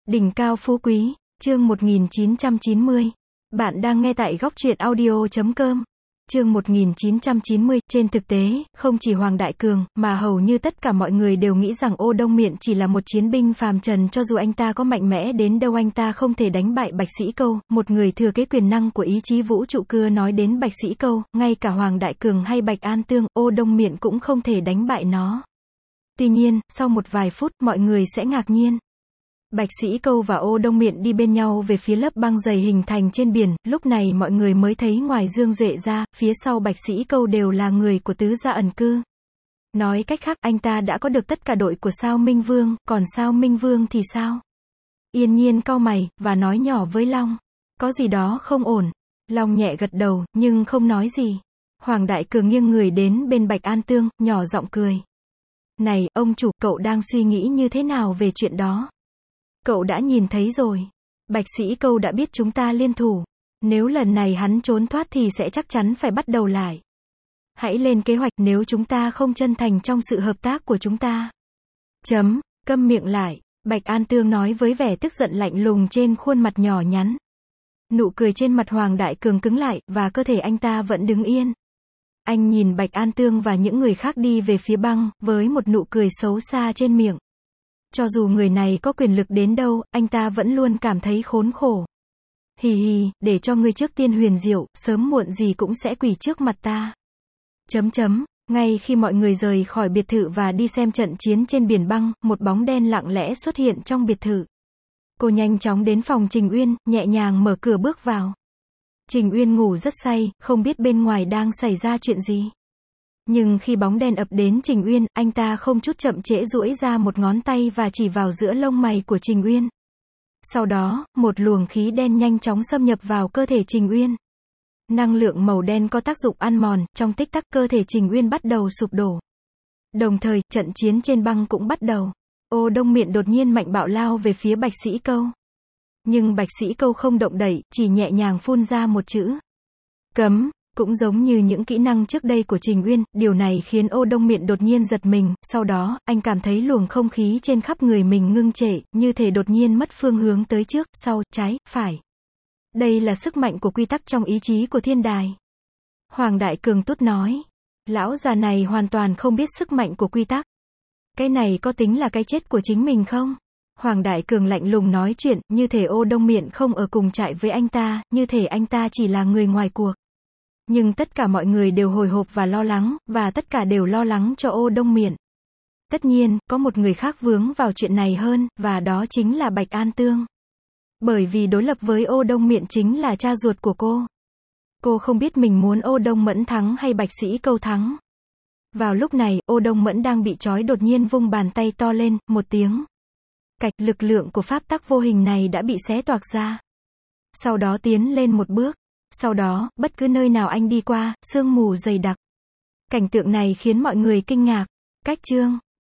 Đỉnh cao phú quý, chương 1990. Bạn đang nghe tại góc truyện audio.com. Chương 1990, trên thực tế, không chỉ Hoàng Đại Cường, mà hầu như tất cả mọi người đều nghĩ rằng Ô Đông Miện chỉ là một chiến binh phàm trần, cho dù anh ta có mạnh mẽ đến đâu anh ta không thể đánh bại Bạch Sĩ Câu, một người thừa kế quyền năng của ý chí vũ trụ. Cưa nói đến Bạch Sĩ Câu, ngay cả Hoàng Đại Cường hay Bạch An Tương, Ô Đông Miện cũng không thể đánh bại nó. Tuy nhiên, sau một vài phút, mọi người sẽ ngạc nhiên. Bạch Sĩ Câu và Ô Đông Miện đi bên nhau về phía lớp băng dày hình thành trên biển, lúc này mọi người mới thấy ngoài Dương Duệ ra, phía sau Bạch Sĩ Câu đều là người của tứ gia ẩn cư. Nói cách khác, anh ta đã có được tất cả đội của Sao Minh Vương, còn Sao Minh Vương thì sao? Yên Nhiên cau mày, và nói nhỏ với Long. Có gì đó không ổn. Long nhẹ gật đầu, nhưng không nói gì. Hoàng Đại Cường nghiêng người đến bên Bạch An Tương, nhỏ giọng cười. Này, ông chủ, cậu đang suy nghĩ như thế nào về chuyện đó? Cậu đã nhìn thấy rồi. Bạch Sĩ Câu đã biết chúng ta liên thủ. Nếu lần này hắn trốn thoát thì sẽ chắc chắn phải bắt đầu lại. Hãy lên kế hoạch nếu chúng ta không chân thành trong sự hợp tác của chúng ta. Câm miệng lại. Bạch An Tương nói với vẻ tức giận lạnh lùng trên khuôn mặt nhỏ nhắn. Nụ cười trên mặt Hoàng Đại Cường cứng lại, và cơ thể anh ta vẫn đứng yên. Anh nhìn Bạch An Tương và những người khác đi về phía băng, với một nụ cười xấu xa trên miệng. Cho dù người này có quyền lực đến đâu, anh ta vẫn luôn cảm thấy khốn khổ. Hì hì, để cho ngươi trước tiên huyền diệu, sớm muộn gì cũng sẽ quỳ trước mặt ta. Ngay khi mọi người rời khỏi biệt thự và đi xem trận chiến trên biển băng, một bóng đen lặng lẽ xuất hiện trong biệt thự. Cô nhanh chóng đến phòng Trình Uyên, nhẹ nhàng mở cửa bước vào. Trình Uyên ngủ rất say, không biết bên ngoài đang xảy ra chuyện gì. Nhưng khi bóng đen ập đến Trình Uyên, anh ta không chút chậm trễ duỗi ra một ngón tay và chỉ vào giữa lông mày của Trình Uyên. Sau đó, một luồng khí đen nhanh chóng xâm nhập vào cơ thể Trình Uyên. Năng lượng màu đen có tác dụng ăn mòn, trong tích tắc cơ thể Trình Uyên bắt đầu sụp đổ. Đồng thời, trận chiến trên băng cũng bắt đầu. Ô Đông Miện đột nhiên mạnh bạo lao về phía Bạch Sĩ Câu. Nhưng Bạch Sĩ Câu không động đậy, chỉ nhẹ nhàng phun ra một chữ. Cấm. Cũng giống như những kỹ năng trước đây của Trình Uyên, điều này khiến Ô Đông Miện đột nhiên giật mình, sau đó, anh cảm thấy luồng không khí trên khắp người mình ngưng trệ, như thể đột nhiên mất phương hướng tới trước, sau, trái, phải. Đây là sức mạnh của quy tắc trong ý chí của thiên đài. Hoàng Đại Cường tút nói. Lão già này hoàn toàn không biết sức mạnh của quy tắc. Cái này có tính là cái chết của chính mình không? Hoàng Đại Cường lạnh lùng nói chuyện, như thể Ô Đông Miện không ở cùng trại với anh ta, như thể anh ta chỉ là người ngoài cuộc. Nhưng tất cả mọi người đều hồi hộp và lo lắng, và tất cả đều lo lắng cho Ô Đông Miện. Tất nhiên, có một người khác vướng vào chuyện này hơn, và đó chính là Bạch An Tương. Bởi vì đối lập với Ô Đông Miện chính là cha ruột của cô. Cô không biết mình muốn Ô Đông Mẫn thắng hay Bạch Sĩ Câu thắng. Vào lúc này, Ô Đông Mẫn đang bị trói đột nhiên vung bàn tay to lên, một tiếng. Cạch, lực lượng của pháp tắc vô hình này đã bị xé toạc ra. Sau đó tiến lên một bước. Sau đó, bất cứ nơi nào anh đi qua, sương mù dày đặc. Cảnh tượng này khiến mọi người kinh ngạc. Cách chương.